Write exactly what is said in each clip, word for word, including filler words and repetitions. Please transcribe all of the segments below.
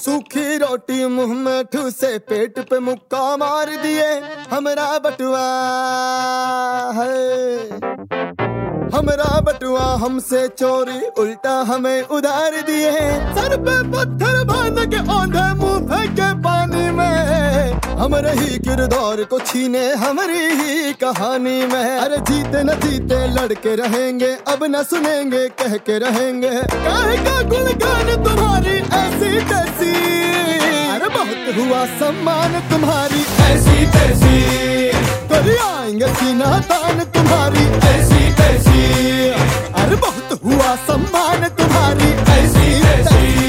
सूखी रोटी मुंह में ठूसे, पेट पे मुक्का मार दिए हमरा बटुआ है। हमरा बटुआ हमसे चोरी, उल्टा हमें उधार दिए। सर पे पत्थर बांध के औंधे मुंह फेंके पानी में, हमरे ही किरदार को छीने हमारी ही कहानी में। अरे जीते न जीते लड़के रहेंगे, अब न सुनेंगे कह के रहेंगे। काहे का गुणगान तुम्हारी ऐसी तैसी, अरे बहुत हुआ सम्मान तुम्हारी ऐसी तैसी। कभी आएंगे सीना तान तुम्हारी ऐसी तैसी, अरे बहुत हुआ सम्मान तुम्हारी ऐसी तैसी।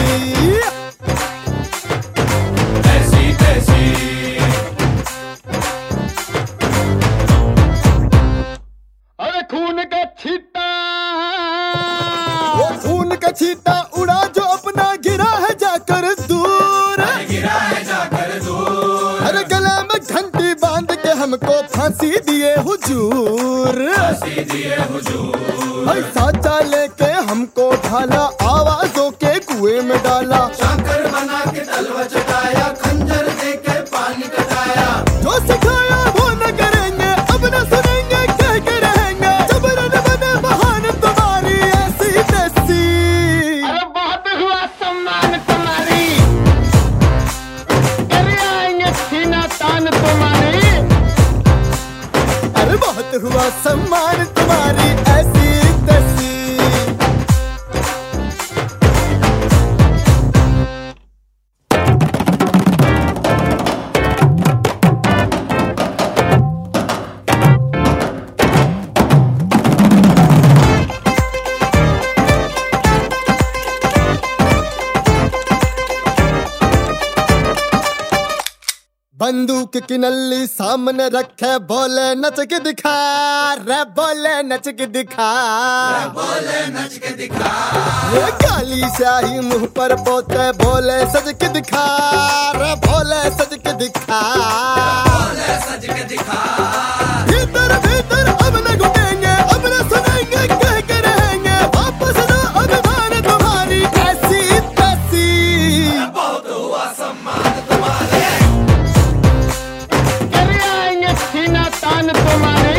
ऐसी तैसी अरे खून का छींटा, वो खून का छींटा उड़ा जो अपना गिरा है जाकर दूर, गिरा है जाकर दूर। अरे गले में घंटी बांध के हमको फांसी दिए हुजूर, फांसी दिए हुजूर। ऐसा चाले के हमको ढाला, आवाजों के कुएं में डाला। शंकर बना के तलवा चटाया, खंजर दे के पानी कटाया। जो सिखाया वो न करेंगे, अब न सुनेंगे कह के रहेंगे। जबरन बने बहाने तुम्हारी ऐसी तैसी, अरे बहुत हुआ सम्मान तुम्हारी। करे आएंगे सीना तान तुम्हारी, अरे बहुत हुआ सम्मान तुम्हारी ऐसी तैसी। बंदूक की नल्ली सामने रखे, बोले नच के दिखा रे, बोले नच के दिखा, बोले नच के दिखा। ये काली स्याही मुंह पर पोते, बोले सज के दिखा रे, बोले सज के दिखा, बोले सज के दिखा। भीतर भीतर अब न घुटेंगे, अब न सुनेंगे कह के रहेंगे। वापस ना अभिमान तुम्हारी ऐसी तैसी, बहुत हुआ सम्मान तुम्हारे। सीना तान तुम्हारी,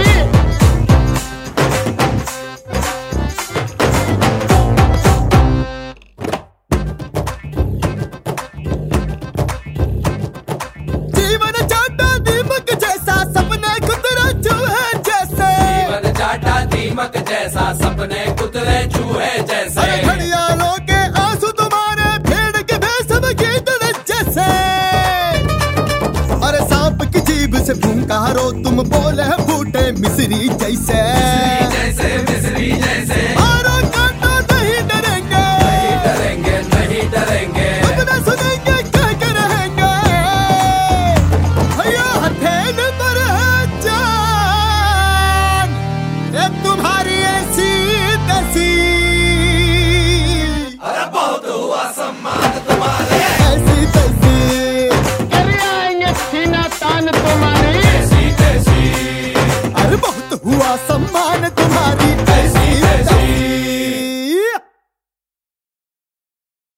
जीवन चाटा दीमक जैसा, सपने कुतरे चूहे जैसे। जीवन चाटा दीमक जैसा, सपने कुतरे चूहे जैसे। घड़ियालों के आंसू तुम्हारे, भेड़ के भेष में गीदड़ जैसे। अरे सांप की जीभ से फुंकारो तुम, बोले फूटे मिस्री जैसे, मिस्री जैसे, मिस्री जैसे।